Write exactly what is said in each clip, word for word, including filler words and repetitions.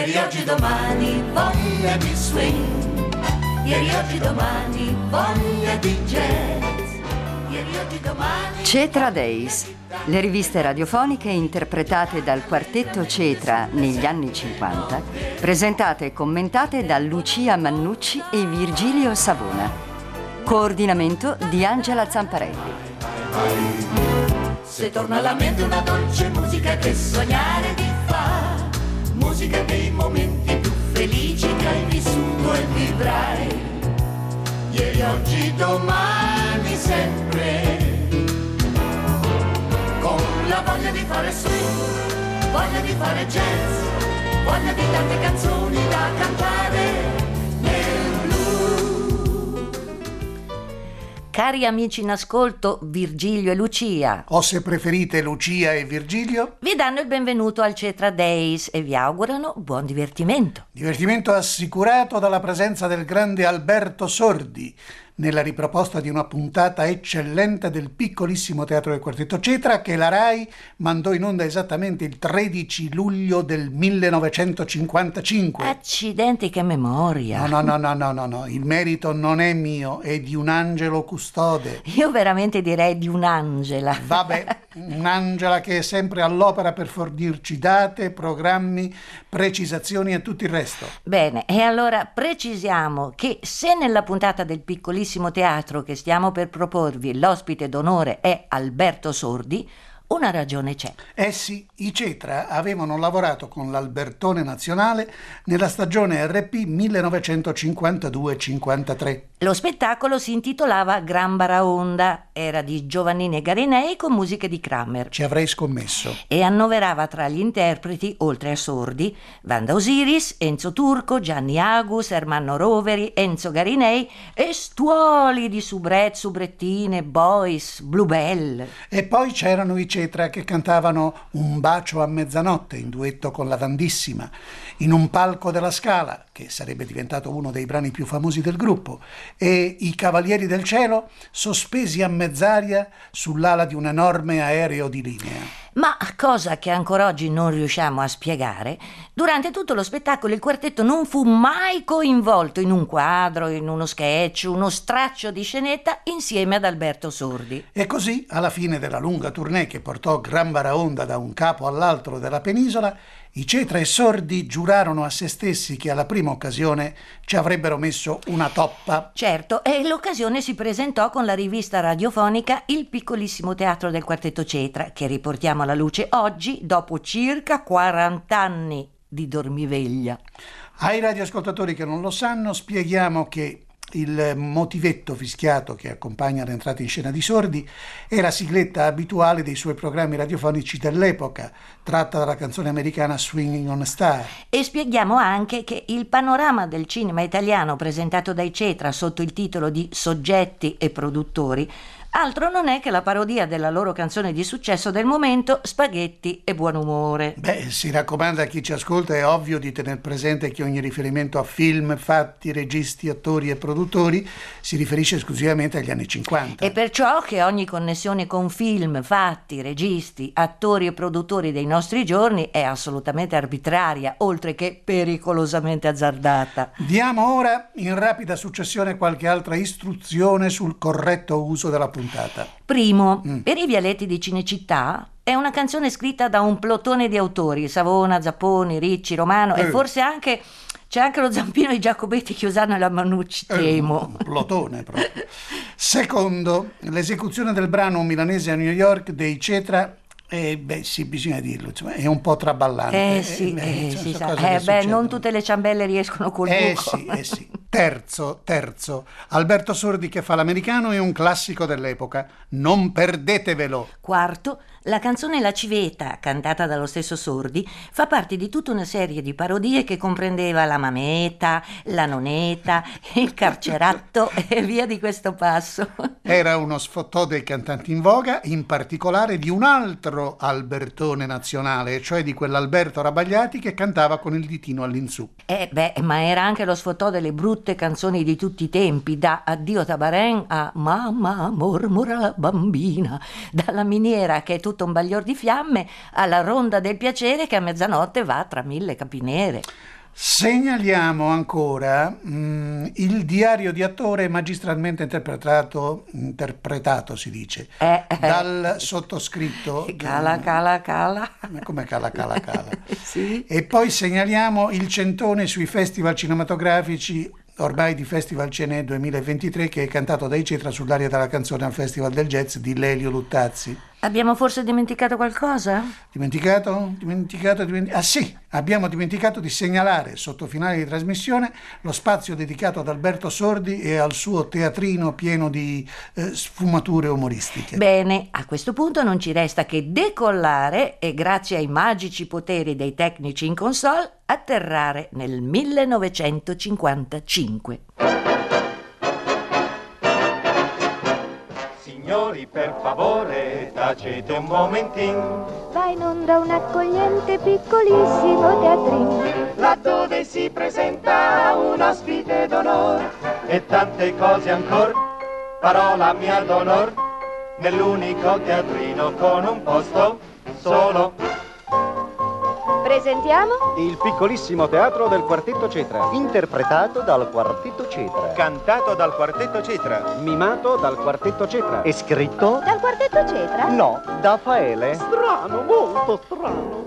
Ieri, oggi, domani, voglia di swing. Ieri, oggi, domani, voglia di jazz. Ieri, oggi, domani... Cetra Days, le riviste radiofoniche interpretate dal quartetto Cetra negli anni cinquanta, presentate e commentate da Lucia Mannucci e Virgilio Savona. Coordinamento di Angela Zamparelli. Se torna alla mente una dolce musica che sognare ti fa, musica dei momenti più felici che hai vissuto e vivrai. Ieri, oggi, domani, sempre, con la voglia di fare swing, voglia di fare jazz, voglia di tante canzoni da cantare nel blu. Cari amici in ascolto, Virgilio e Lucia, o se preferite Lucia e Virgilio, vi danno il benvenuto al Cetra Days e vi augurano buon divertimento. Divertimento assicurato dalla presenza del grande Alberto Sordi nella riproposta di una puntata eccellente del piccolissimo teatro del quartetto Cetra che la Rai mandò in onda esattamente il tredici luglio del millenovecentocinquantacinque. Accidenti, che memoria! No, no, no, no, no, no, no, il merito non è mio, è di un angelo custode. Io veramente direi di un'angela. Vabbè, un'angela che è sempre all'opera per fornirci date, programmi, precisazioni e tutto il resto. Bene, e allora precisiamo che se nella puntata del piccolissimo teatro che stiamo per proporvi l'ospite d'onore è Alberto Sordi, una ragione c'è. Eh sì, i Cetra avevano lavorato con l'Albertone Nazionale nella stagione R P millenovecentocinquantadue cinquantatré. Lo spettacolo si intitolava Gran Baraonda, era di Giovannini e Garinei con musiche di Kramer. Ci avrei scommesso. E annoverava tra gli interpreti, oltre a Sordi, Wanda Osiris, Enzo Turco, Gianni Agus, Ermanno Roveri, Enzo Garinei e stuoli di Subret, Subrettine, Boys, Bluebell. E poi c'erano i Cetra che cantavano Un bacio a mezzanotte in duetto con la Vandissima, in un palco della Scala, che sarebbe diventato uno dei brani più famosi del gruppo, e i Cavalieri del Cielo sospesi a mezz'aria sull'ala di un enorme aereo di linea. Ma, cosa che ancora oggi non riusciamo a spiegare, durante tutto lo spettacolo il quartetto non fu mai coinvolto in un quadro, in uno sketch, uno straccio di scenetta insieme ad Alberto Sordi. E così, alla fine della lunga tournée che portò Gran Baraonda da un capo all'altro della penisola, i Cetra e Sordi giurarono a se stessi che alla prima occasione ci avrebbero messo una toppa. Certo, e l'occasione si presentò con la rivista radiofonica Il piccolissimo teatro del quartetto Cetra, che riportiamo alla luce oggi, dopo circa quaranta anni di dormiveglia. Ai radioascoltatori che non lo sanno, spieghiamo che il motivetto fischiato che accompagna l'entrata in scena di Sordi è la sigletta abituale dei suoi programmi radiofonici dell'epoca, tratta dalla canzone americana Swinging on a Star. E spieghiamo anche che il panorama del cinema italiano presentato dai Cetra sotto il titolo di Soggetti e produttori altro non è che la parodia della loro canzone di successo del momento, Spaghetti e buon umore. Beh, si raccomanda a chi ci ascolta, è ovvio, di tener presente che ogni riferimento a film, fatti, registi, attori e produttori si riferisce esclusivamente agli anni cinquanta. E perciò che ogni connessione con film, fatti, registi, attori e produttori dei nostri giorni è assolutamente arbitraria, oltre che pericolosamente azzardata. Diamo ora in rapida successione qualche altra istruzione sul corretto uso della puntata. Primo, mm. per i vialetti di Cinecittà è una canzone scritta da un plotone di autori, Savona, Zapponi, Ricci, Romano, eh. e forse anche c'è anche lo zampino di Giacobetti, Chiusano e la Mannucci, temo. Eh, un plotone proprio. Secondo, l'esecuzione del brano milanese a New York dei Cetra, eh, beh sì, bisogna dirlo, insomma, è un po' traballante. Eh sì, eh, eh, insomma, si sono sa. cose che Eh, beh, non succedono. tutte le ciambelle riescono col Eh buco. sì, eh sì. Terzo, terzo, Alberto Sordi che fa l'americano è un classico dell'epoca, non perdetevelo. Quarto, la canzone La Civeta, cantata dallo stesso Sordi, fa parte di tutta una serie di parodie che comprendeva la mameta, la noneta, il carceratto e via di questo passo. Era uno sfottò dei cantanti in voga, in particolare di un altro Albertone nazionale, cioè di quell'Alberto Rabagliati che cantava con il ditino all'insù. Eh beh, ma era anche lo sfottò delle brutte tutte canzoni di tutti i tempi, da Addio Tabarén a Mamma mormora la bambina, dalla miniera che è tutto un baglior di fiamme alla ronda del piacere che a mezzanotte va tra mille capinere. Segnaliamo ancora mh, il diario di attore magistralmente interpretato, interpretato si dice, eh, eh. dal sottoscritto. Cala, cala, cala. Come cala, cala, cala. Sì. E poi segnaliamo il centone sui festival cinematografici, ormai di Festival Cene duemilaventitré, che è cantato dai Cetra sull'aria della canzone al Festival del Jazz di Lelio Luttazzi. Abbiamo forse dimenticato qualcosa? Dimenticato? Dimenticato? Dimenticato? Ah sì, abbiamo dimenticato di segnalare, sotto finale di trasmissione, lo spazio dedicato ad Alberto Sordi e al suo teatrino pieno di eh, sfumature umoristiche. Bene, a questo punto non ci resta che decollare e, grazie ai magici poteri dei tecnici in console, atterrare nel millenovecentocinquantacinque. Signori, per favore, tacete un momentino. Va in onda un accogliente piccolissimo teatrino, Laddove si presenta un ospite d'onore e tante cose ancora, parola mia d'onor, nell'unico teatrino con un posto solo. presentiamo Il piccolissimo teatro del Quartetto Cetra, interpretato dal Quartetto Cetra, Cantato dal Quartetto Cetra. mimato dal Quartetto Cetra E scritto? dal Quartetto Cetra. No, da Faele. Strano, molto strano.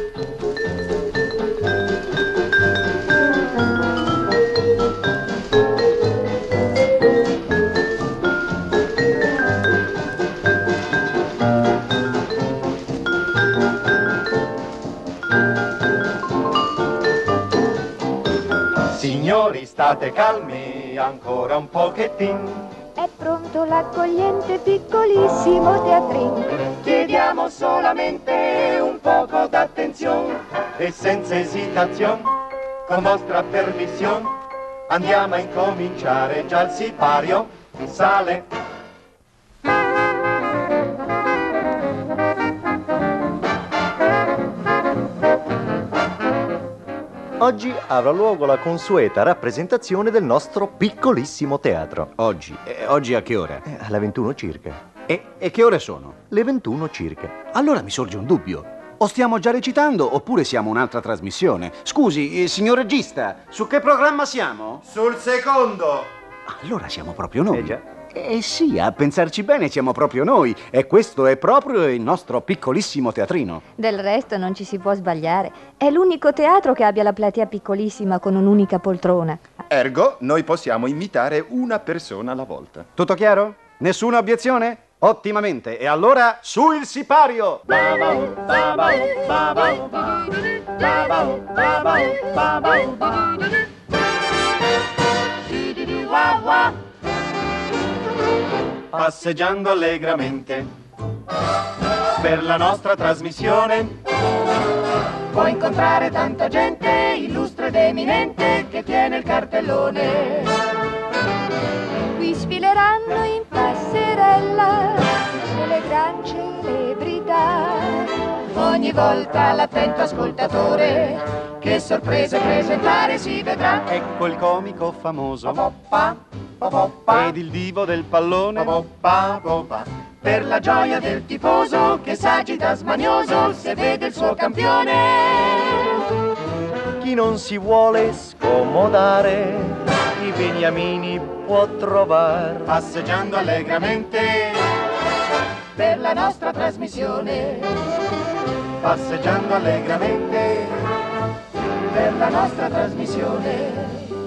Signori, state calmi, ancora un pochettino. È pronto l'accogliente piccolissimo teatrino. Chiediamo solamente un poco d'attenzione e senza esitazione, con vostra permissione, andiamo a incominciare. Già il sipario sale. Oggi avrà luogo la consueta rappresentazione del nostro piccolissimo teatro. Oggi? Eh, oggi a che ora? Eh, Alle ventuno circa. E, e che ore sono? Le ventuno circa. Allora mi sorge un dubbio. O stiamo già recitando oppure siamo un'altra trasmissione? Scusi, eh, signor regista, su che programma siamo? Sul secondo. Allora siamo proprio noi. Eh già. Eh sì, a pensarci bene siamo proprio noi. E questo è proprio il nostro piccolissimo teatrino. Del resto non ci si può sbagliare. È l'unico teatro che abbia la platea piccolissima con un'unica poltrona. Ergo, noi possiamo imitare una persona alla volta. Tutto chiaro? Nessuna obiezione? Ottimamente. E allora, su il sipario! Passeggiando allegramente per la nostra trasmissione puoi incontrare tanta gente illustre ed eminente che tiene il cartellone. Qui sfileranno in passerella delle gran celebrità. Ogni volta l'attento ascoltatore che sorprese presentare si vedrà. Ecco il comico famoso Pa, pa, pa, pa, ed il divo del pallone. pa, pa, pa, pa. Per la gioia del tifoso che s'agita smanioso se vede il suo campione. Chi non si vuole scomodare, i beniamini può trovare. Passeggiando allegramente per la nostra trasmissione. Passeggiando allegramente per la nostra trasmissione.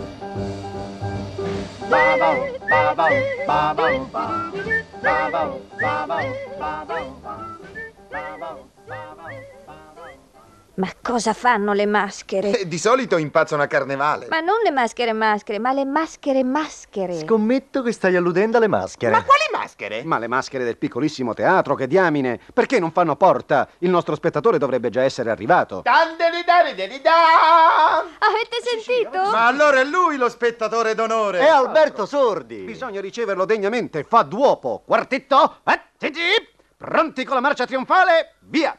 Ba-ba, ba-ba, ba-ba, ba. Ba-ba, ba-ba, ba-ba, ba. Ba-ba, ba-ba. Ma cosa fanno le maschere? Eh, Di solito impazzano a carnevale. Ma non le maschere maschere, ma le maschere maschere. Scommetto che stai alludendo alle maschere. Ma quali maschere? Ma le maschere del piccolissimo teatro, che diamine! Perché non fanno porta? Il nostro spettatore dovrebbe già essere arrivato. Dandelidaridelida! Avete sentito? Ma allora è lui lo spettatore d'onore. È Alberto Sordi. Bisogna riceverlo degnamente. Fa duopo. Quartetto, attenti! Pronti con la marcia trionfale? Via!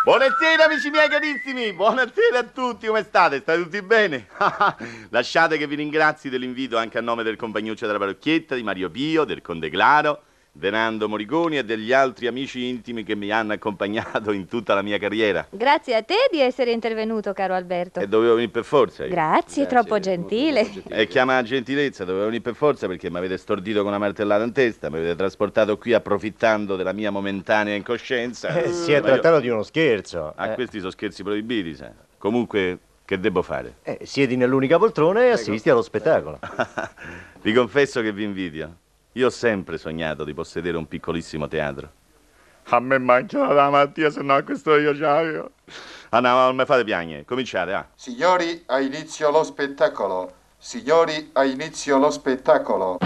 Buonasera amici miei carissimi, buonasera a tutti, come state? State tutti bene? Lasciate che vi ringrazi dell'invito anche a nome del compagnuccio della parrocchietta, di Mario Pio, del Conde Claro, Venando Moriconi e degli altri amici intimi che mi hanno accompagnato in tutta la mia carriera. Grazie a te di essere intervenuto, caro Alberto. E dovevo venire per forza io. Grazie, Grazie troppo gentile. Molto, molto E chiama gentilezza, dovevo venire per forza perché mi avete stordito con una martellata in testa, mi avete trasportato qui approfittando della mia momentanea incoscienza. Eh, si è trattato io... di uno scherzo. Ah, eh. questi sono scherzi proibiti, sai. Comunque, che devo fare? Eh, siedi nell'unica poltrona e assisti allo spettacolo. Vi confesso che vi invidio. Io ho sempre sognato di possedere un piccolissimo teatro. A me manca la mattina, se no questo io già io. Ah no, non mi fate piangere, cominciate, ah. Signori, ha inizio lo spettacolo. Signori, ha inizio lo spettacolo.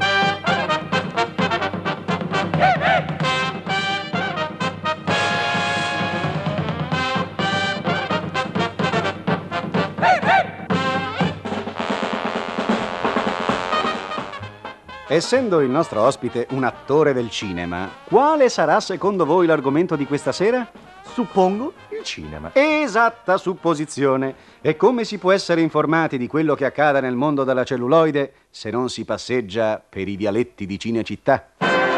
Essendo il nostro ospite un attore del cinema, quale sarà secondo voi l'argomento di questa sera? Suppongo il cinema. Esatta supposizione. E come si può essere informati di quello che accada nel mondo della celluloide se non si passeggia per i vialetti di Cinecittà?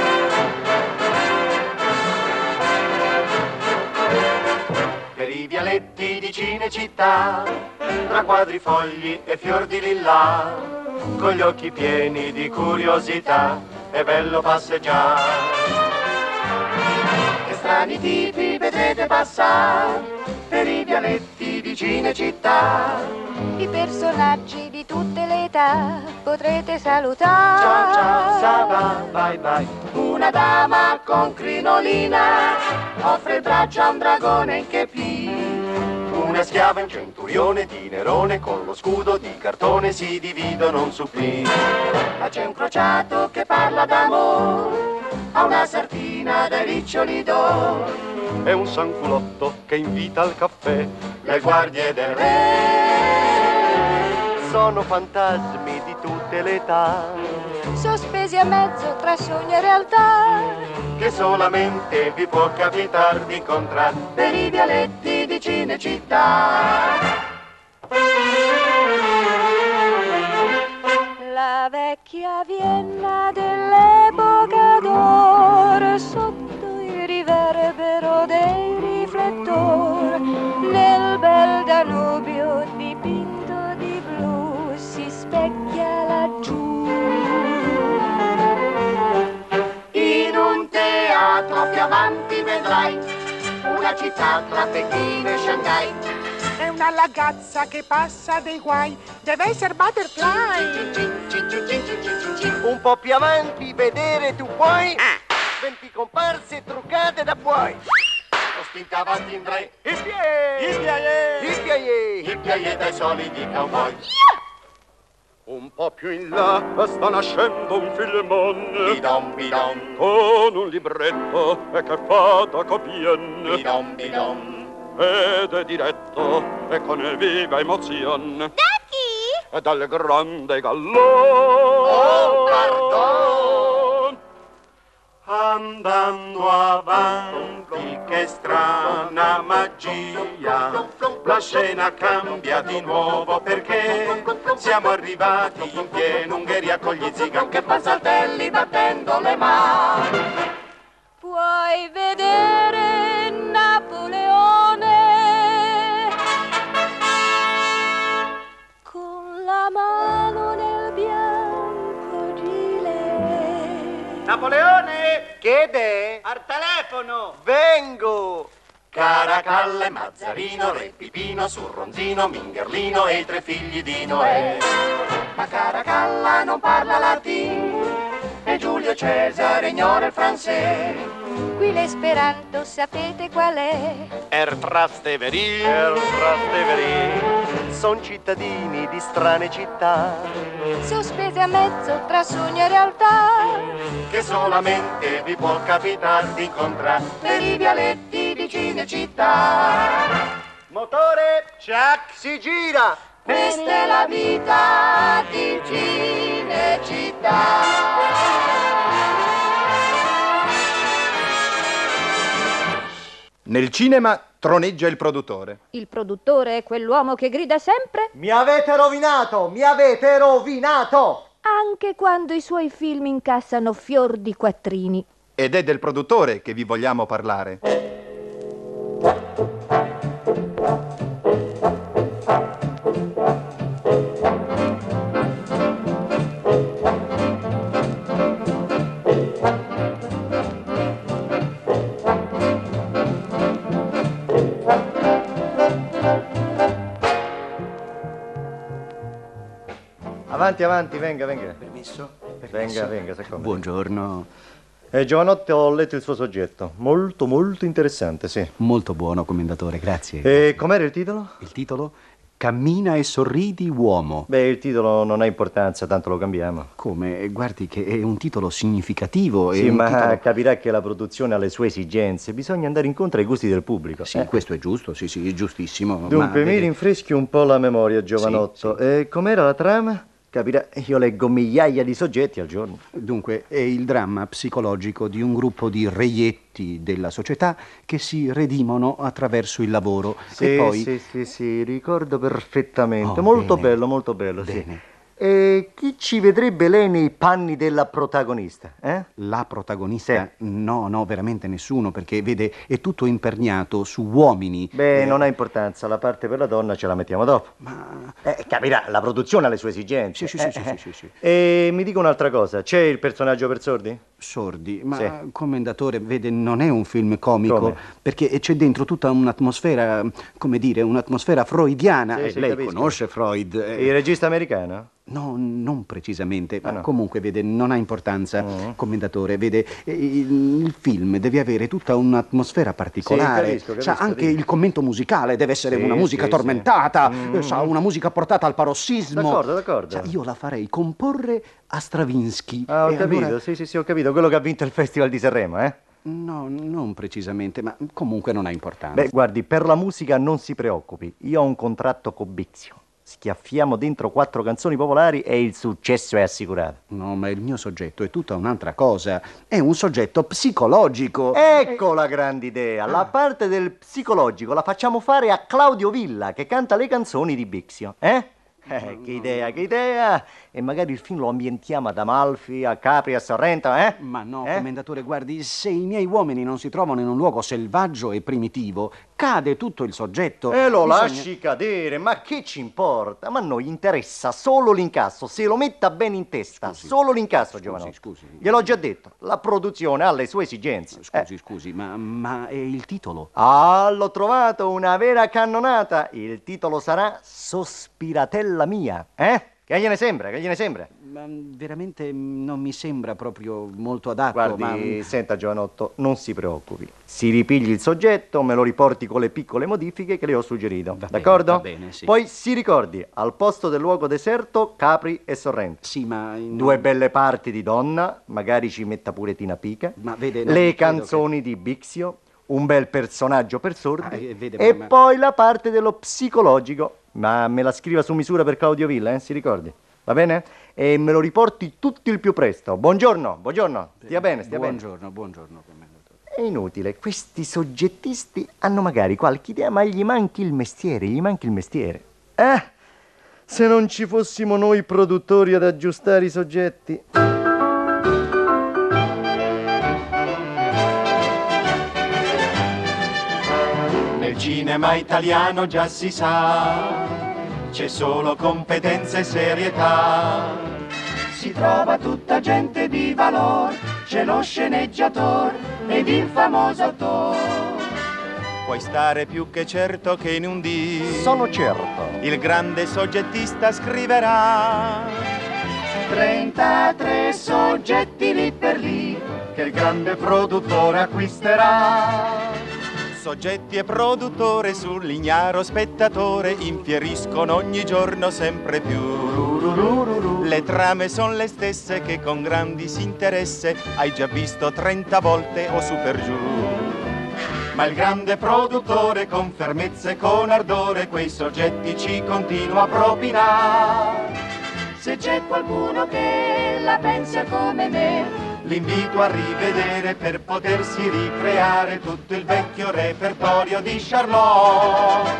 Per i vialetti di Cinecittà, tra quadrifogli e fior di lilla, con gli occhi pieni di curiosità, è bello passeggiare. Che strani tipi vedrete passare per i vialetti di Cinecittà. I personaggi di tutte le età potrete salutare. Ciao ciao, sa va, bye bye. Una dama con crinolina offre il braccio a un dragone in chepì. Una schiava e un centurione di Nerone con lo scudo di cartone si dividono un supplì. Ma c'è un crociato che parla d'amore a una sardina dai riccioli d'oro. E un sanculotto che invita al caffè le guardie del re. Sono fantasmi di tutte le età, sospesi a mezzo tra sogno e realtà, che solamente vi può capitare di incontrare per i vialetti di Cinecittà. La vecchia Vienna dell'epoca d'oro, sotto il riverbero dei riflettori, nel bel Danubio dipinto di blu, si specchia laggiù. In un teatro più avanti vedrai una città tra Pechino e Shanghai. È una ragazza che passa dei guai, deve essere Butterfly. Un po' più avanti vedere tu puoi venti comparse truccate da buoi. Ho spinta avanti in tre, il piede, il piede, il piede, il piede dai soliti cowboy. Un po' più in là sta nascendo un filmone, bidon bidon, con un libretto e che fa da copione, bidon bidon, ed è diretto e con viva emozione da chi? E dal grande Gallone. Oh, pardon! Andando avanti, che strana magia, la scena cambia di nuovo perché siamo arrivati in piena Ungheria con gli zigan che fan saltelli battendo le mani. Puoi vedere Napoleone con la mano nel bianco gilet. Napoleone! Chiede? Al telefono! Vengo! Caracalla e Mazzarino, Re Pipino, Surronzino, Mingerlino e i tre figli di Noè. Ma Caracalla non parla latino e Giulio Cesare ignora il francese. Qui l'esperanto sapete qual è? Er Trastevere, Er Trastevere, son cittadini di strane città, sospesi a mezzo tra sogno e realtà, che solamente vi può capitare di incontrare per i vialetti di Cinecittà. Motore, ciac, si gira. Questa è la vita di Cinecittà. Nel cinema Troneggia il produttore. Il produttore è quell'uomo che grida sempre: mi avete rovinato, mi avete rovinato! Anche quando i suoi film incassano fior di quattrini. Ed è del produttore che vi vogliamo parlare. Avanti, avanti, venga, venga. Permesso? Venga, venga, si accomodi. Buongiorno. Eh, Giovanotti, ho letto il suo soggetto. Molto, molto interessante, sì. Molto buono, commendatore, grazie. E com'era il titolo? Il titolo? Cammina e sorridi, uomo. Beh, il titolo non ha importanza, tanto lo cambiamo. Come? Guardi che è un titolo significativo. Sì, è un ma titolo... capirà che la produzione ha le sue esigenze. Bisogna andare incontro ai gusti del pubblico. Sì, eh? questo è giusto, sì, sì, è giustissimo. Dunque, ma... mi rinfreschi un po' la memoria, Giovanotto. Sì, sì. E com'era la trama? Capirà, io leggo migliaia di soggetti al giorno. Dunque, è il dramma psicologico di un gruppo di reietti della società che si redimono attraverso il lavoro. Sì, e poi... sì, sì, sì, ricordo perfettamente. Oh, molto bene. bello, molto bello, Bene. sì. E chi ci vedrebbe lei nei panni della protagonista, eh? La protagonista? Sì. No, no, veramente nessuno, perché vede, è tutto imperniato su uomini. Beh, eh... non ha importanza, la parte per la donna ce la mettiamo dopo. Ma... Eh, capirà, la produzione ha le sue esigenze. Sì, sì, eh, sì, eh. sì, sì, sì. E mi dica un'altra cosa, c'è il personaggio per sordi? Sordi, ma Sì. commendatore, vede, non è un film comico, Come? perché c'è dentro tutta un'atmosfera, come dire, un'atmosfera freudiana. Sì, Eh, sì, lei capisco. conosce Freud? eh. Il regista americano? No, non precisamente, Ah, ma no. comunque, vede, non ha importanza, Mm. commendatore, vede, eh, il, il film deve avere tutta un'atmosfera particolare, Sì, capisco, capisco, sa, anche dico. il commento musicale deve essere Sì, una musica sì, tormentata, sì. eh, Mm. sa, una musica portata al parossismo. D'accordo, d'accordo. Sa, io la farei comporre a Stravinsky. Ah, ho e capito, allora- sì, sì, sì, ho capito, quello che ha vinto il Festival di Sanremo, eh? No, non precisamente, ma comunque non ha importanza. Beh, guardi, per la musica non si preoccupi, io ho un contratto con Bixio. Schiaffiamo dentro quattro canzoni popolari e il successo è assicurato. No, ma il mio soggetto è tutta un'altra cosa. È un soggetto psicologico. Ecco la grande idea. La parte del psicologico la facciamo fare a Claudio Villa, che canta le canzoni di Bixio, eh? Eh, che idea, che idea! E magari il film lo ambientiamo ad Amalfi, a Capri, a Sorrento, eh? Ma no, Eh? commendatore, guardi, se i miei uomini non si trovano in un luogo selvaggio e primitivo, cade tutto il soggetto. E lo Bisogna- lasci cadere, ma che ci importa? Ma a noi interessa solo l'incasso, se lo metta bene in testa, Scusi. solo l'incasso, Scusi, Giovanotto. scusi. Gliel'ho già detto, la produzione ha le sue esigenze. Scusi, Eh. scusi, ma, ma è il titolo? Ah, l'ho trovato, una vera cannonata. Il titolo sarà Sospiratella mia, eh? Che gliene sembra, che gliene sembra? Ma veramente non mi sembra proprio molto adatto. Guardi, ma... senta Giovanotto, non si preoccupi. Si ripigli il soggetto, me lo riporti con le piccole modifiche che le ho suggerito. Va bene, D'accordo? va bene, sì. Poi si ricordi, al posto del luogo deserto, Capri e Sorrento. Sì, ma... in- Due belle parti di donna, magari ci metta pure Tina Pica. Ma vede, non Le credo canzoni di Bixio, un bel personaggio per sordi. Ah, eh, vede, e ma- poi la parte dello psicologico. Ma me la scriva su misura per Claudio Villa, eh? Si ricordi? Va bene? E me lo riporti tutto il più presto. Buongiorno, buongiorno. Stia bene, stia bene. Buongiorno, buongiorno, commendatore. È inutile, questi soggettisti hanno magari qualche idea, ma gli manchi il mestiere, gli manchi il mestiere. Eh? Se non ci fossimo noi produttori ad aggiustare i soggetti. Nel cinema italiano già si sa, c'è solo competenza e serietà. Si trova tutta gente di valor, c'è lo sceneggiator ed il famoso attore. Puoi stare più che certo che in un dì Sono certo. il grande soggettista scriverà trentatré soggetti lì per lì che il grande produttore acquisterà. Soggetti e produttore sull'ignaro spettatore infieriscono ogni giorno sempre più. Le trame sono le stesse che con gran disinteresse hai già visto trenta volte o su per giù. Ma il grande produttore con fermezza e con ardore quei soggetti ci continua a propinare. Se c'è qualcuno che la pensa come me, l'invito a rivedere per potersi ricreare tutto il vecchio repertorio di Charlot.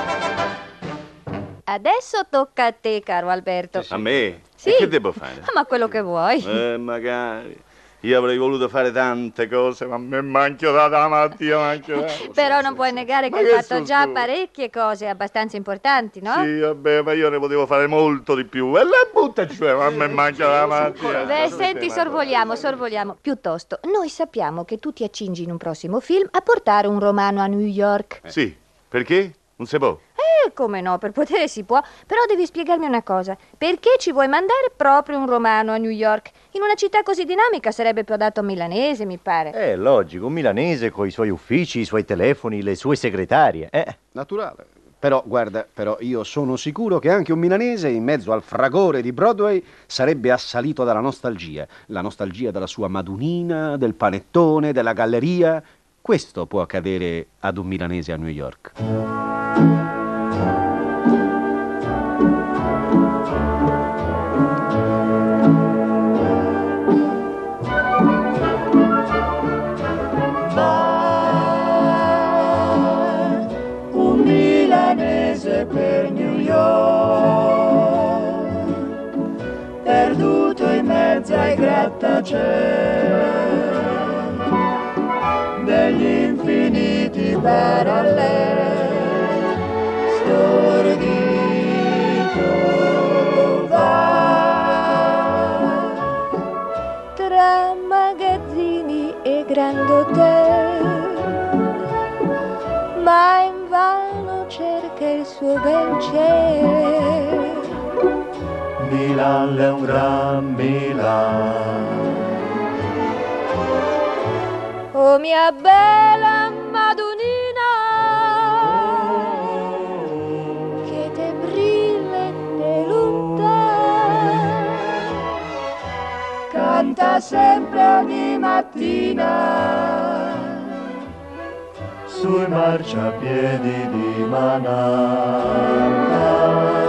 Adesso tocca a te, caro Alberto. A me? Sì. E che devo fare? Ma quello che vuoi. Eh, magari. Io avrei voluto fare tante cose, ma mi manchio da da mattina, manchio da... Però non puoi negare che Ma hai che fatto sul già tu? parecchie cose abbastanza importanti, no? Sì, vabbè, ma io ne potevo fare molto di più. E la butta, cioè, ma mi manchio da mattina. Beh, senti, sorvoliamo, sorvoliamo. Piuttosto, noi sappiamo che tu ti accingi in un prossimo film a portare un romano a New York. Sì, perché? Non si può. Eh, come no, per potere si può. Però devi spiegarmi una cosa. Perché ci vuoi mandare proprio un romano a New York? In una città così dinamica sarebbe più adatto a un milanese, mi pare. È logico, un milanese con i suoi uffici, i suoi telefoni, le sue segretarie. Eh. Naturale. Però, guarda, però io sono sicuro che anche un milanese, in mezzo al fragore di Broadway, sarebbe assalito dalla nostalgia. La nostalgia della sua madunina, del panettone, della galleria. Questo può accadere ad un milanese a New York. Un milanese per New York, perduto in mezzo ai grattacieli degli infiniti paralleli, stordito va Tra magazzini e grandi hotel, ma invano cerca il suo bel cielo. Milan è un gran Milan. Oh mia bella Madonnina, che te brille te lontano, Canta sempre ogni mattina sui marciapiedi di Manhattan.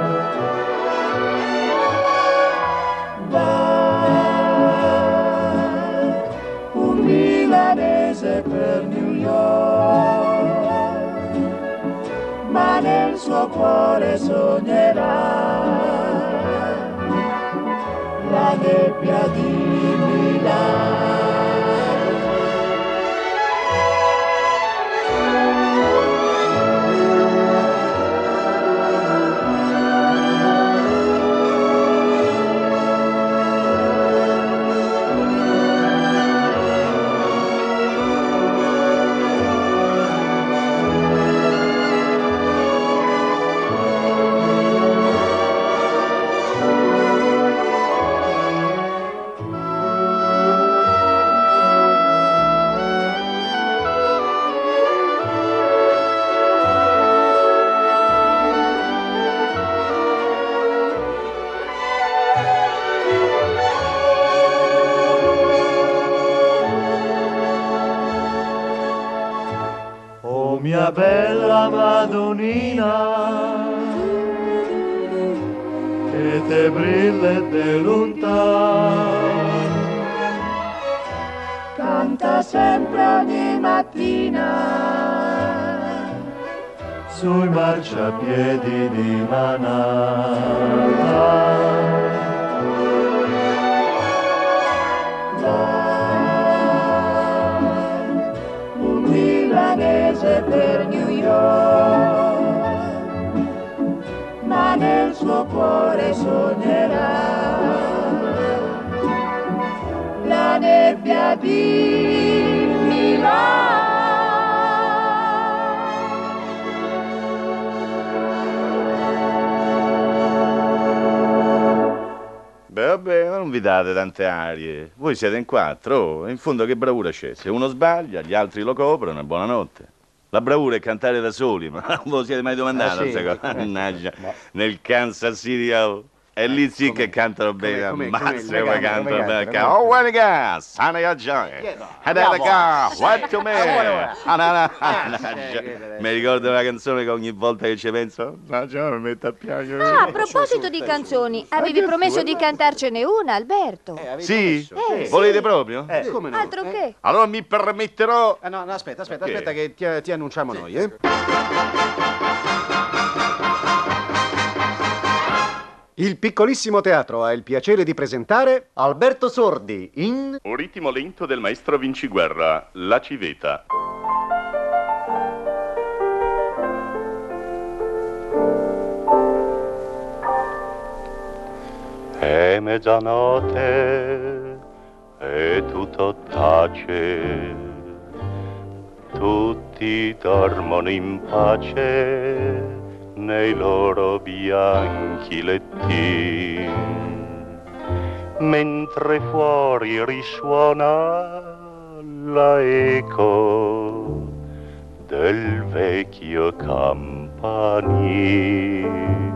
Un milanese per New York, ma nel suo cuore sognerà la nebbia di Milano. Mia bella Madonnina, che te brilla de lontano, canta sempre ogni mattina sui marciapiedi di Manhattan. Per New York, ma nel suo cuore sognerà la nebbia di Milano. Beh, vabbè, ma non vi date tante arie. Voi siete in quattro, oh, in fondo che bravura c'è? Se uno sbaglia, gli altri lo coprono e buonanotte. La bravura è cantare da soli, ma non ve lo siete mai domandato? Ah, sì. Mannaggia, nel Kansas City, oh. E lì sì che cantano bene, com'è, ammazza com'è, come come cantano canta, bene. come Oh, when again, sana ya gioia. Ed è la what to me. Mi ricordo una canzone che ogni volta che ci penso, no, già mi metto a piangere. Ah, a proposito di canzoni, avevi promesso di cantarcene una, Alberto. Sì? Eh, Volete sì. proprio? Eh, come no? Altro che. Allora mi permetterò... Eh, no, no, aspetta, aspetta, Che? aspetta che ti, ti annunciamo noi, eh. Il piccolissimo teatro ha il piacere di presentare Alberto Sordi in Un ritmo lento del maestro Vinciguerra, La civeta. È mezzanotte e tutto tace, tutti dormono in pace nei loro bianchi letti, mentre fuori risuona la eco del vecchio campanile.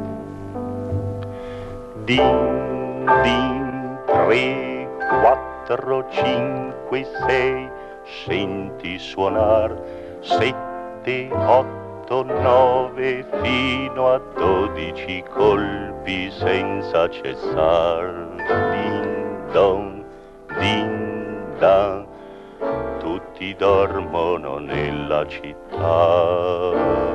Din, din, tre, quattro, cinque, sei, senti suonar, sette, otto, nove, fino a dodici colpi senza cessar. Din, don, din, dan, tutti dormono nella città.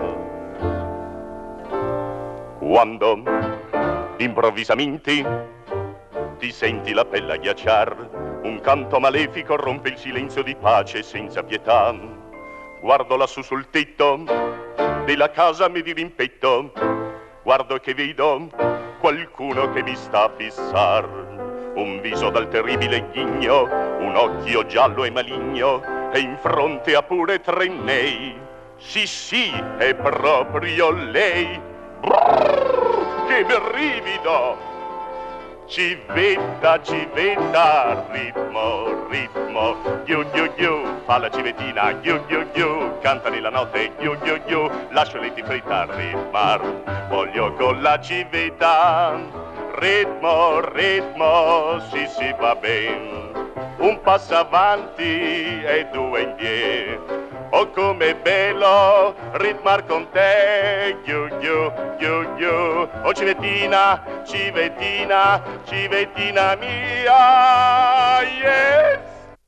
Quando improvvisamente ti senti la pelle agghiacciar, un canto malefico rompe il silenzio di pace senza pietà. Guardo lassù sul tetto della casa mi dirimpetto, guardo che vedo qualcuno che mi sta a fissar, un viso dal terribile ghigno, un occhio giallo e maligno, e in fronte ha pure tre nei. Sì, sì, è proprio lei. Brrr, che brivido! Civetta, civetta, ritmo, ritmo, giù, giù, giù, fa la civettina, giù, giù, giù, canta nella notte, giù, giù, giù, lascio le fritta, ritmar, voglio con la civetta, ritmo, ritmo, sì, sì, va ben, un passo avanti e due indietro. Oh, come bello ritmar con te, giù, giù, giù, giù. Oh, civettina, civettina, civettina mia, yes!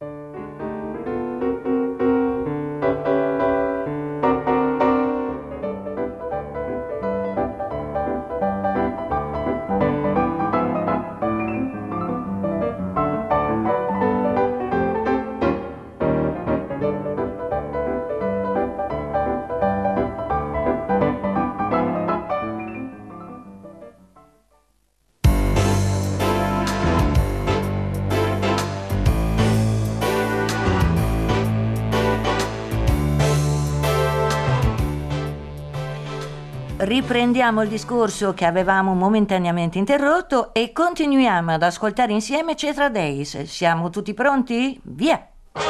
Riprendiamo il discorso che avevamo momentaneamente interrotto e continuiamo ad ascoltare insieme Cetra Days. Siamo tutti pronti? Via!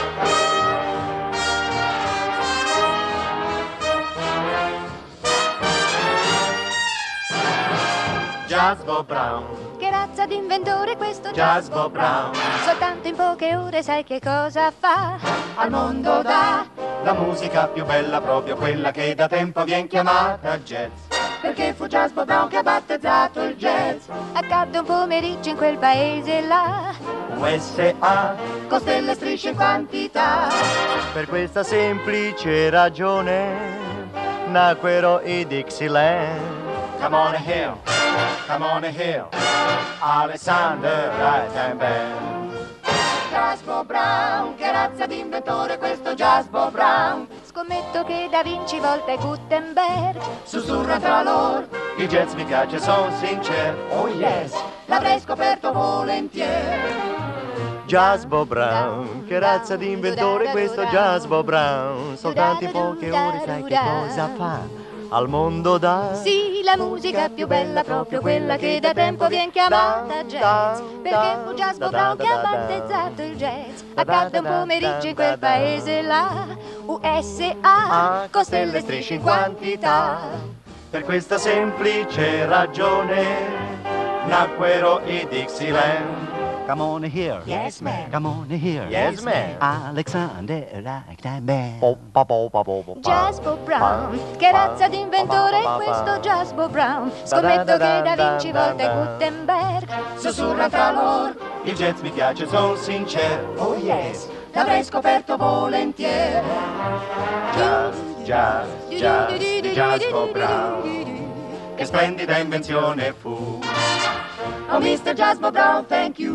Jazz Bob Brown, Che razza di inventore questo Jazz Bob Brown, Soltanto in poche ore sai che cosa fa? al mondo dà la musica più bella, proprio quella che da tempo vien chiamata jazz. Perché fu Jazz Bob Brown che ha battezzato il jazz. Accadde un pomeriggio in quel paese là, U S A, con stelle e strisce in quantità. Per questa semplice ragione nacquero i Dixieland. Come on a hill, come on a hill, Alexander Ragtime Band. Jazz Bob Brown, che razza di inventore questo Jazz Bob Brown. scommetto che Da Vinci volta e Gutenberg. Sussurra tra loro, il jazz mi piace, son sincero. Oh yes, l'avrei scoperto volentieri. Jazz Bob Brown, che razza di inventore questo Jazz Bob Brown. Soltanto in poche ore sai che cosa fa? Al mondo dà Sì, la musica più bella, proprio quella che da tempo vien chiamata jazz. Perché fu Jazz Bob Brown che ha battezzato il jazz. Accadde un pomeriggio in quel paese là, U S A, con stelle e strisce in quantità. Per questa semplice ragione nacquero i Dixieland. Come on here. Yes, ma'am. Come on here. Yes, ma'am. Alexander like that band. Jasper Brown, che razza di inventore è questo Jasper Brown? Scommetto che Da Vinci volta è Gutenberg. Sussurra tra loro, il jazz mi piace, son sincero. Oh yes, l'avrei scoperto volentieri. Jazz, jazz, jazz, di Jasper Brown. Che splendida invenzione fu. Oh, mister Jasper Brown, thank you.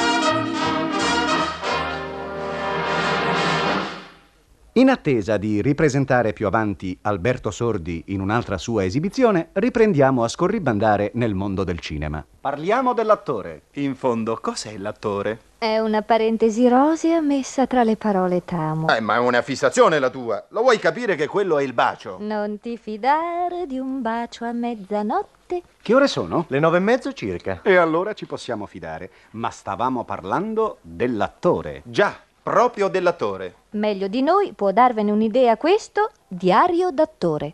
In attesa di ripresentare più avanti Alberto Sordi in un'altra sua esibizione, riprendiamo a scorribandare nel mondo del cinema. Parliamo dell'attore. In fondo, cos'è l'attore? È una parentesi rosea messa tra le parole t'amo. Eh, ma è una fissazione la tua. Lo vuoi capire che quello è il bacio? Non ti fidare di un bacio a mezzanotte. Che ore sono? Le nove e mezzo circa. E allora ci possiamo fidare. Ma stavamo parlando dell'attore. Già, proprio dell'attore. Meglio di noi può darvene un'idea questo diario d'attore.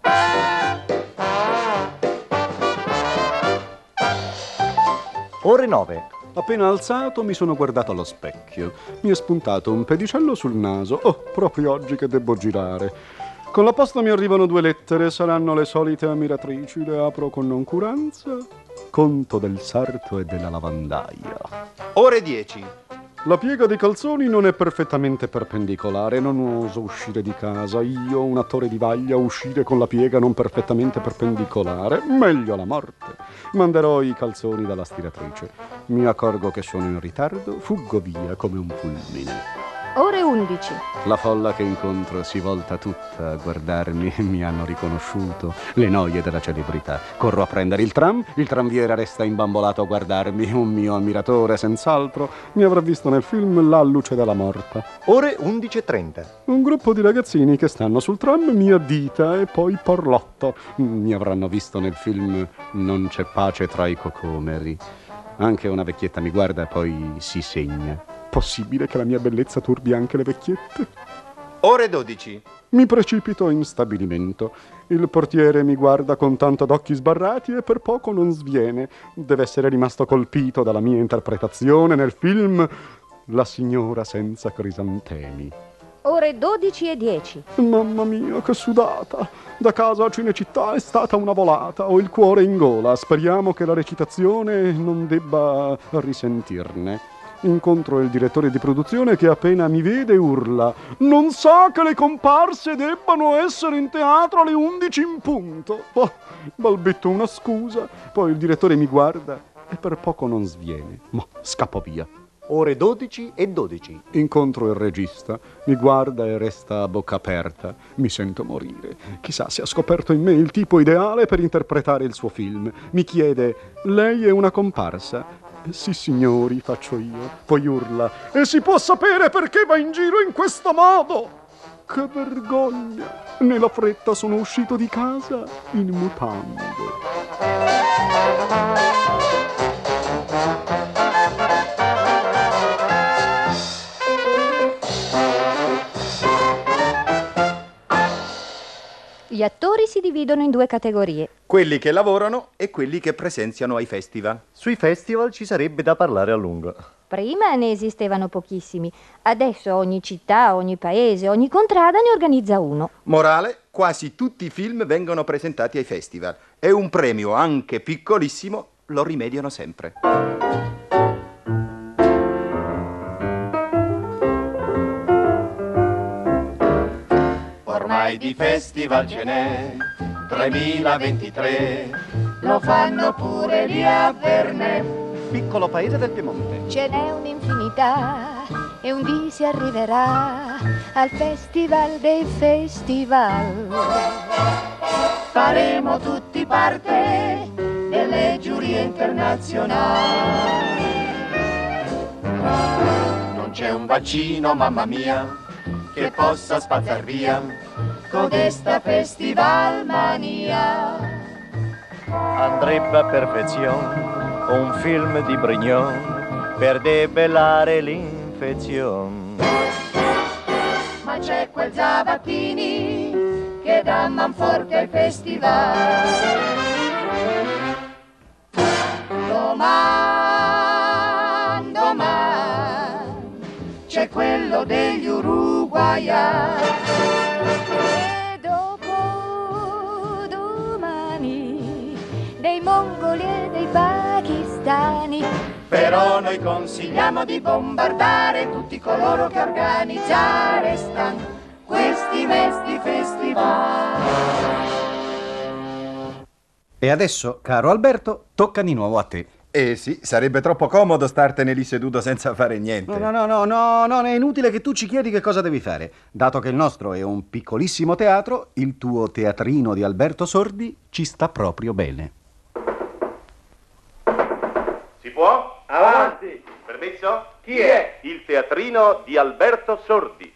Ore nove. Appena alzato mi sono guardato allo specchio. Mi è spuntato un pedicello sul naso. Oh, proprio oggi che devo girare. Con la posta mi arrivano due lettere, saranno le solite ammiratrici, le apro con noncuranza. Conto del sarto e della lavandaia. Ore dieci. La piega dei calzoni non è perfettamente perpendicolare, non oso uscire di casa. Io, un attore di vaglia, uscire con la piega non perfettamente perpendicolare, meglio la morte. Manderò i calzoni dalla stiratrice. Mi accorgo che sono in ritardo, fuggo via come un fulmine. Ore undici. La folla che incontro si volta tutta a guardarmi, mi hanno riconosciuto. Le noie della celebrità. Corro a prendere il tram, il tranviere resta imbambolato a guardarmi. Un mio ammiratore, senz'altro, mi avrà visto nel film La luce della morta. Ore undici e trenta. Un gruppo di ragazzini che stanno sul tram mi addita e poi parlotto. Mi avranno visto nel film Non c'è pace tra i cocomeri. Anche una vecchietta mi guarda e poi si segna. Possibile che la mia bellezza turbi anche le vecchiette? Ore dodici. Mi precipito in stabilimento. Il portiere mi guarda con tanto d'occhi sbarrati e per poco non sviene. Deve essere rimasto colpito dalla mia interpretazione nel film La signora senza crisantemi. Ore dodici e dieci. Mamma mia, che sudata! Da casa a Cinecittà è stata una volata. Ho il cuore in gola. Speriamo che la recitazione non debba risentirne. Incontro il direttore di produzione che appena mi vede urla: non sa che le comparse debbano essere in teatro alle undici in punto. Oh, balbetto una scusa, poi il direttore mi guarda e per poco non sviene. Ma scappo via. Ore dodici e dodici. Incontro il regista, mi guarda e resta a bocca aperta. Mi sento morire. Chissà se ha scoperto in me il tipo ideale per interpretare il suo film. Mi chiede: lei è una comparsa? Sì, signori, faccio io. Poi urla: e si può sapere perché va in giro in questo modo? Che vergogna! Nella fretta sono uscito di casa in mutande. Gli attori si dividono in due categorie. Quelli che lavorano e quelli che presenziano ai festival. Sui festival ci sarebbe da parlare a lungo. Prima ne esistevano pochissimi. Adesso ogni città, ogni paese, ogni contrada ne organizza uno. Morale, quasi tutti i film vengono presentati ai festival. E un premio, anche piccolissimo, lo rimediano sempre. Ormai di festival ce n'è tremilaventitré, lo fanno pure lì a Vernè, piccolo paese del Piemonte. Ce n'è un'infinità e un dì si arriverà al festival dei festival. Faremo tutti parte delle giurie internazionali. Non c'è un bacino, mamma mia, che possa spazzar via codesta festival mania. Andrebbe a perfezione un film di Brignon per debellare l'infezione. Ma c'è quel Zavattini che dà manforte al festival. Domani degli Uruguaya. E dopo domani dei mongoli e dei pakistani. Però noi consigliamo di bombardare tutti coloro che organizzare stanno questi mesti festival. E adesso, caro Alberto, tocca di nuovo a te. Eh sì, sarebbe troppo comodo startene lì seduto senza fare niente. No, no, no, no, no, è inutile che tu ci chiedi che cosa devi fare. Dato che il nostro è un piccolissimo teatro, il tuo teatrino di Alberto Sordi ci sta proprio bene. Si può? Avanti! Permesso? Chi è? Il teatrino di Alberto Sordi.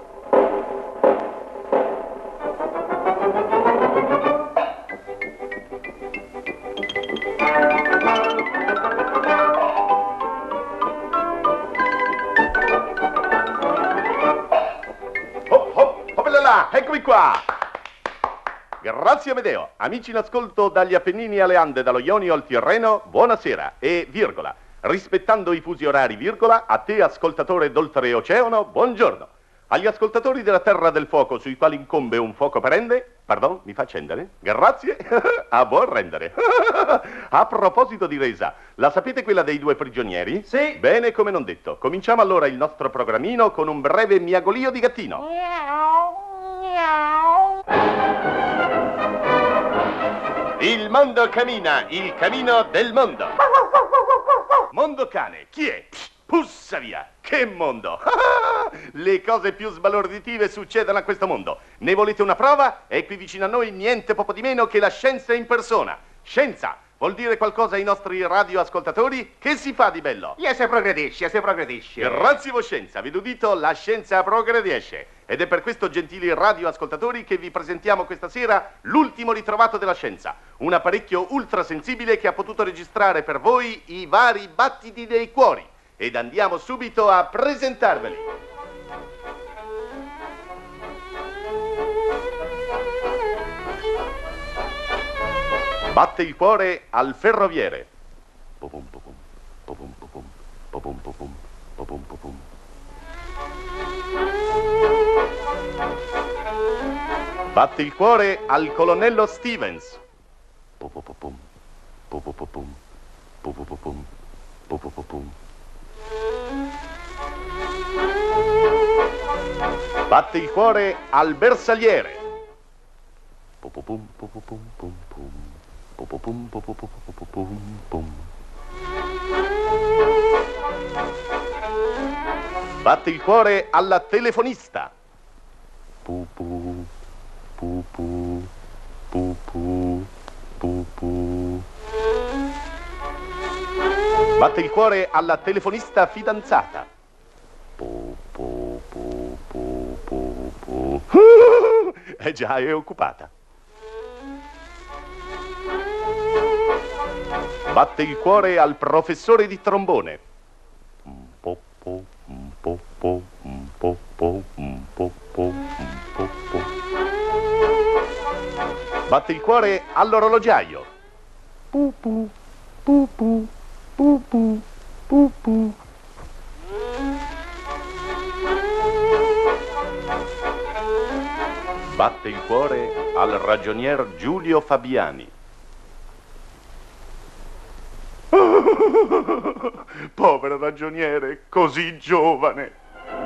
Oh, oh, oh, là, là, eccomi qua! Grazie Amedeo. Amici in ascolto dagli Appennini alle Ande, dallo Ionio al Tirreno, buonasera. E virgola, rispettando i fusi orari, virgola, a te ascoltatore d'oltreoceano, buongiorno. Agli ascoltatori della Terra del Fuoco, sui quali incombe un fuoco perenne, pardon, mi fa accendere? Grazie, a buon rendere. A proposito di resa, la sapete quella dei due prigionieri? Sì. Bene come non detto. Cominciamo allora il nostro programmino con un breve miagolio di gattino. Il mondo cammina, il cammino del mondo. Mondo cane, chi è? Psst, pussa via, che mondo! Le cose più sbalorditive succedono a questo mondo. Ne volete una prova? È qui vicino a noi niente poco di meno che la scienza in persona. Scienza vuol dire qualcosa ai nostri radioascoltatori? Che si fa di bello? E se progredisce, e se progredisce. Grazie vo scienza, vi udito, la scienza progredisce. Ed è per questo, gentili radioascoltatori, che vi presentiamo questa sera l'ultimo ritrovato della scienza. Un apparecchio ultrasensibile che ha potuto registrare per voi i vari battiti dei cuori. Ed andiamo subito a presentarveli. Batte il cuore al ferroviere. Popum, popum, popum, popum, popum, popum, popum, popum. Batte il cuore al colonnello Stevens. Popopopum, popopopum, popopopum, popopopum. Batte il cuore al bersagliere. Popopum, popopum, pum, pum. Popopum, popopum, popopum, pum. Batte il cuore alla telefonista. Pupu, pupu, pupu, pupu. Batte il cuore alla telefonista fidanzata. Pupu, pupu, pupu. Eh già, è occupata. Batte il cuore al professore di trombone. Batte il cuore all'orologiaio. Pupu, pupu, pupu, pupu. Batte il cuore al ragionier Giulio Fabiani. Povero ragioniere, così giovane.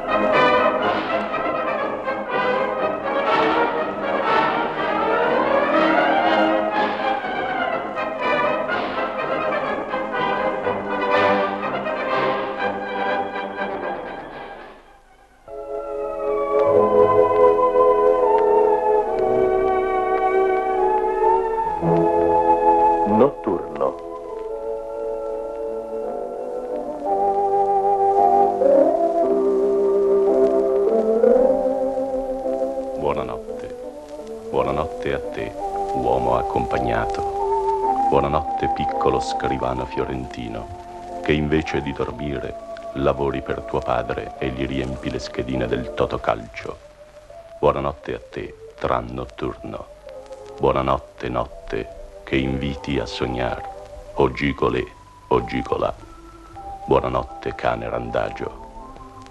Notturno. Buonanotte a te, uomo accompagnato. Buonanotte, piccolo scrivano fiorentino, che invece di dormire lavori per tuo padre e gli riempi le schedine del Totocalcio. Buonanotte a te, tran notturno. Buonanotte, notte, che inviti a sognar, o gigolè o gigolà. Buonanotte, cane randagio.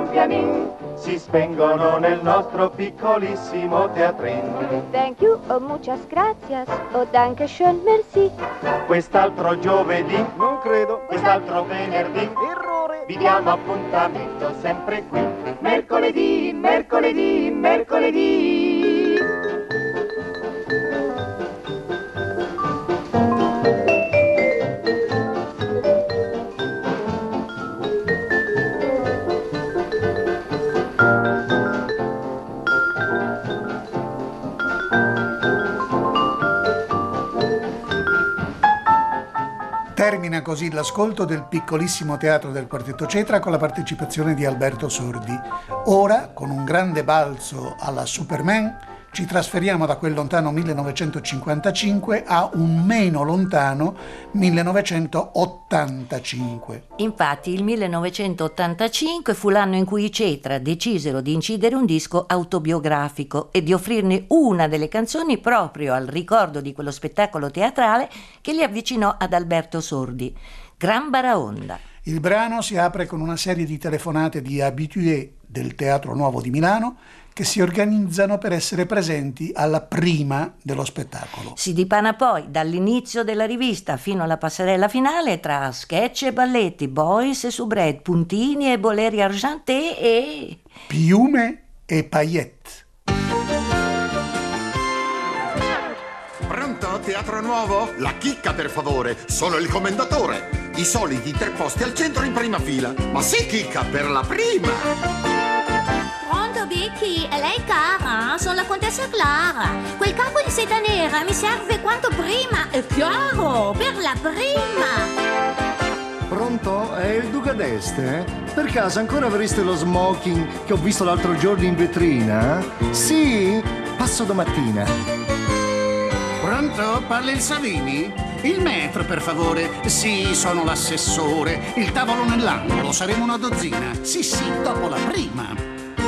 pian pianin si spengono nel nostro piccolissimo teatrin. Thank you, oh muchas gracias, oh danke schön, merci. Quest'altro giovedì, non credo, quest'altro venerdì, errore, vi diamo appuntamento sempre qui. Mercoledì, mercoledì, mercoledì. Termina così l'ascolto del piccolissimo teatro del Quartetto Cetra con la partecipazione di Alberto Sordi. Ora, con un grande balzo alla Superman, ci trasferiamo da quel lontano millenovecentocinquantacinque a un meno lontano millenovecentottantacinque. Infatti il millenovecentottantacinque fu l'anno in cui i Cetra decisero di incidere un disco autobiografico e di offrirne una delle canzoni proprio al ricordo di quello spettacolo teatrale che li avvicinò ad Alberto Sordi, Gran Baraonda. Il brano si apre con una serie di telefonate di habitué del Teatro Nuovo di Milano che si organizzano per essere presenti alla prima dello spettacolo. Si dipana poi dall'inizio della rivista fino alla passerella finale tra sketch e balletti, boys e soubrette, puntini e boleri argenté e... piume e paillette. Pronto, Teatro Nuovo? La chicca, per favore. Sono il commendatore. I soliti interposti al centro in prima fila. Ma sì, chicca, per la prima! Pronto, Vicky? È lei cara? Sono la contessa Clara. Quel capo di seta nera mi serve quanto prima. È chiaro, per la prima. Pronto? È il Duca d'Este? Per caso ancora avreste lo smoking che ho visto l'altro giorno in vetrina? Sì? Passo domattina. Pronto? Parla il Savini? Il metro, per favore. Sì, sono l'assessore. Il tavolo nell'angolo, saremo una dozzina. Sì, sì, dopo la prima.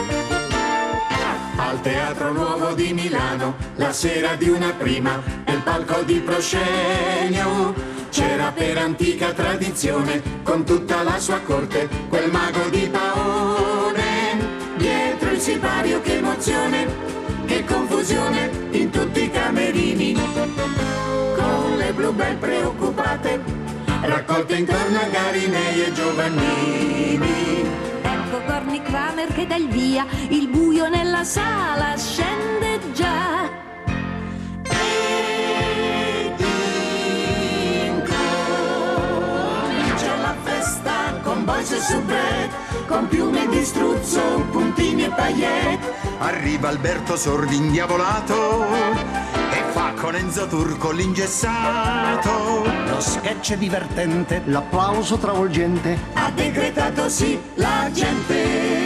Al Teatro Nuovo di Milano, la sera di una prima, nel palco di proscenio, c'era per antica tradizione, con tutta la sua corte, quel mago di Paone. Dietro il sipario, che emozione, che confusione, in tutti i camerini, con le bluebell preoccupate, raccolte intorno a Garinei e Giovannini. Ecco Corny Kramer che dà il via, il buio nella sala scende già. Ed incomincia la festa con boys e soubrette, con piume di struzzo, puntini e paillette. Arriva Alberto Sordi indiavolato e fa con Enzo Turco l'ingessato. Lo sketch è divertente, l'applauso travolgente, ha decretato sì la gente.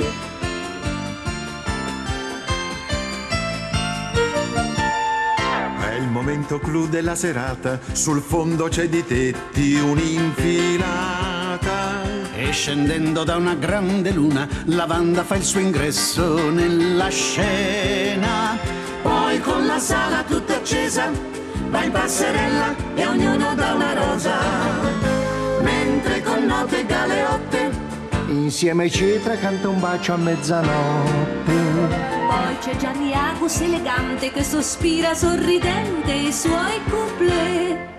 È il momento clou della serata, sul fondo c'è di tetti un'infilata. E scendendo da una grande luna, la Wanda fa il suo ingresso nella scena. Poi con la sala tutta accesa, va in passerella e ognuno dà una rosa. Mentre con note galeotte, insieme ai Cetra canta un bacio a mezzanotte. Poi c'è Gianni Agus elegante che sospira sorridente i suoi couplet.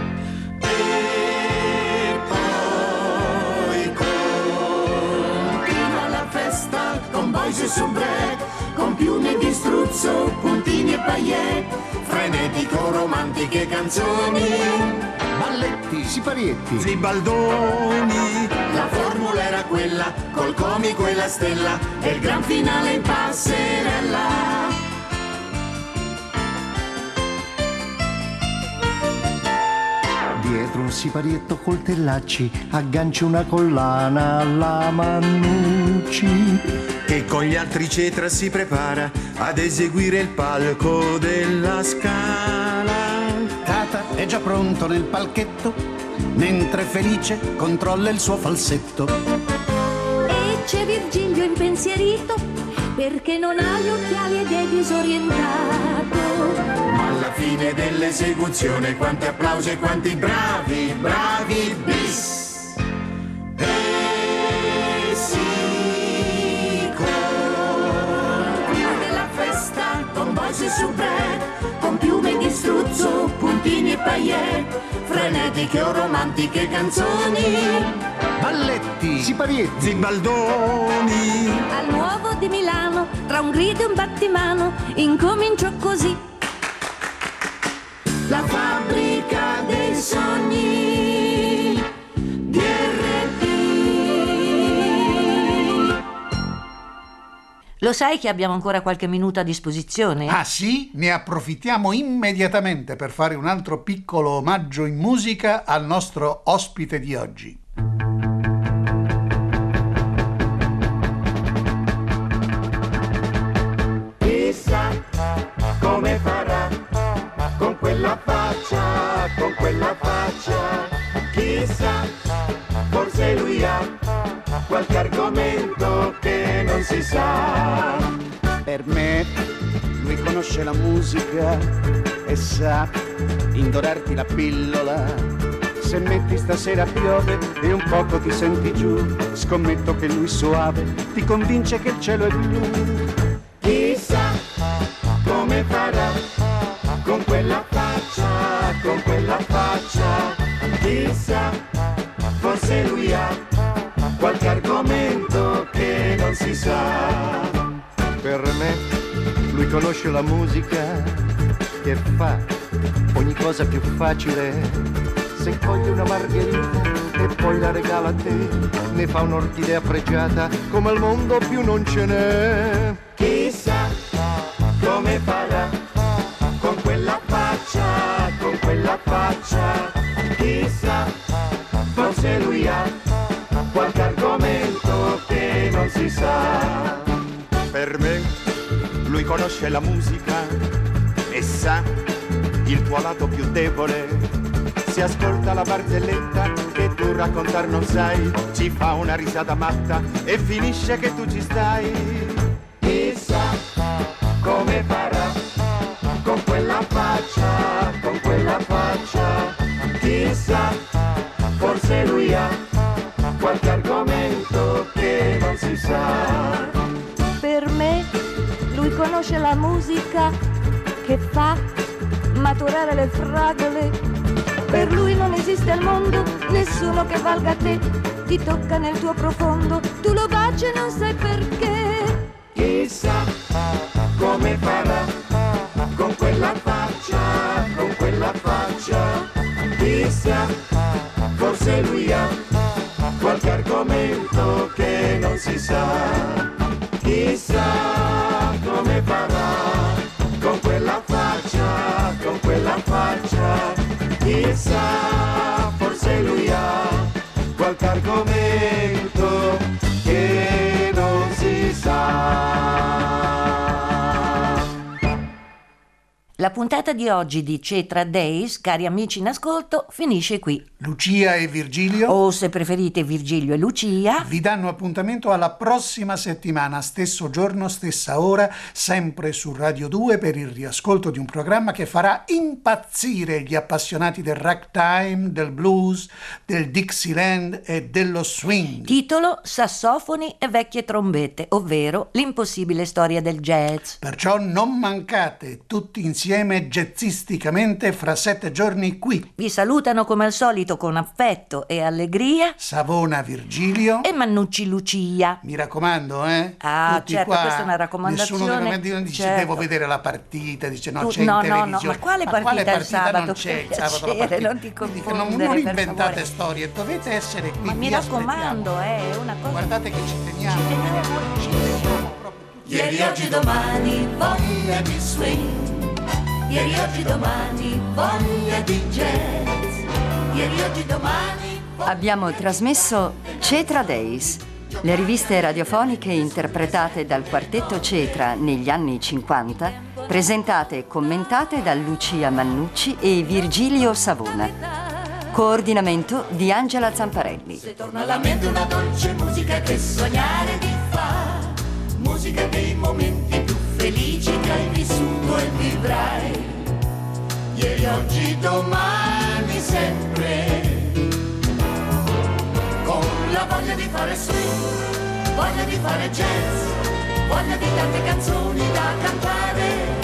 Boys e soubrette, con piume di struzzo, puntini e paillette, frenetico romantiche canzoni, balletti, siparietti, zibaldoni. La formula era quella, col comico e la stella, e il gran finale in passerella. Dietro un siparietto coltellacci, aggancia una collana alla Mannucci, che con gli altri Cetra si prepara ad eseguire il palco della Scala. Tata è già pronto nel palchetto, mentre Felice controlla il suo falsetto. E c'è Virgilio impensierito, perché non ha gli occhiali ed è disorientato. Ma alla fine dell'esecuzione, quanti applausi e quanti bravi, bravi bis. E si paillette, frenetiche o romantiche canzoni, balletti, siparietti, zibaldoni. Al nuovo di Milano, tra un grido e un battimano, incomincio così. La fabbrica dei sogni di R P. Lo sai che abbiamo ancora qualche minuto a disposizione? Ah sì? Ne approfittiamo immediatamente per fare un altro piccolo omaggio in musica al nostro ospite di oggi. Chissà come farà con quella faccia, con quella faccia. Chissà, forse lui ha qualche argomento che non si sa. Per me, lui conosce la musica e sa indorarti la pillola. Se metti stasera piove e un poco ti senti giù, scommetto che lui soave ti convince che il cielo è blu. Chissà come farà con quella faccia, con quella faccia. Chissà, forse lui ha qualche argomento che non si sa. Per me, lui conosce la musica che fa ogni cosa più facile. Se coglie una margherita e poi la regala a te, ne fa un'orchidea pregiata come al mondo più non ce n'è. Chissà come farà con quella faccia, con quella faccia. Chissà, forse lui ha qualche argomento che non si sa. Per me, lui conosce la musica e sa il tuo lato più debole. Si ascolta la barzelletta che tu raccontar non sai, ci fa una risata matta e finisce che tu ci stai. Chissà come farà con quella faccia, con quella faccia. Chissà, forse lui ha qualche argomento che non si sa. Per me, lui conosce la musica che fa maturare le fragole. Per lui non esiste al mondo nessuno che valga te. Ti tocca nel tuo profondo, tu lo baci e non sai perché. Chissà come farà con quella faccia, con quella faccia. Chissà, forse lui ha qualche argomento che non si sa. Chissà come farà con quella faccia, con quella faccia. Chissà, forse lui ha qualche argomento che non si sa. La puntata di oggi di Cetra Days, cari amici in ascolto, finisce qui. Lucia e Virgilio, o se preferite Virgilio e Lucia, vi danno appuntamento alla prossima settimana, stesso giorno, stessa ora, sempre su Radio due per il riascolto di un programma che farà impazzire gli appassionati del ragtime, del blues, del Dixieland e dello swing. Titolo: Sassofoni e vecchie trombette, ovvero l'impossibile storia del jazz. Perciò non mancate, tutti insieme jazzisticamente fra sette giorni qui. Vi salutano come al solito con affetto e allegria Savona Virgilio e Mannucci Lucia. Mi raccomando, eh? Ah, Tutti certo, qua, questa è una raccomandazione. Nessuno deve, dice certo. Devo vedere la partita, dice no, tu, c'è no, in no, televisione. no, ma quale ma partita, quale partita il sabato? Non c'è il Per sabato la piacere, partita. non ti confondere, non, non per inventate favore. storie, dovete essere qui. Ma mi vi raccomando, è una cosa. Guardate che ci teniamo. Ci teniamo moltissimo. Ieri, oggi, domani, voglia di swing. Ieri, oggi, domani, voglia di jazz. Ieri, oggi, domani. Abbiamo trasmesso Cetra Days, le riviste radiofoniche interpretate dal quartetto Cetra negli anni cinquanta, presentate e commentate da Lucia Mannucci e Virgilio Savona. Coordinamento di Angela Zamparelli. Se torna alla mente una dolce musica che sognare ti fa, musica dei momenti più felici che hai vissuto e vivrai. Ieri, oggi, domani, sempre. Con la voglia di fare swing, voglia di fare jazz, voglia di tante canzoni da cantare.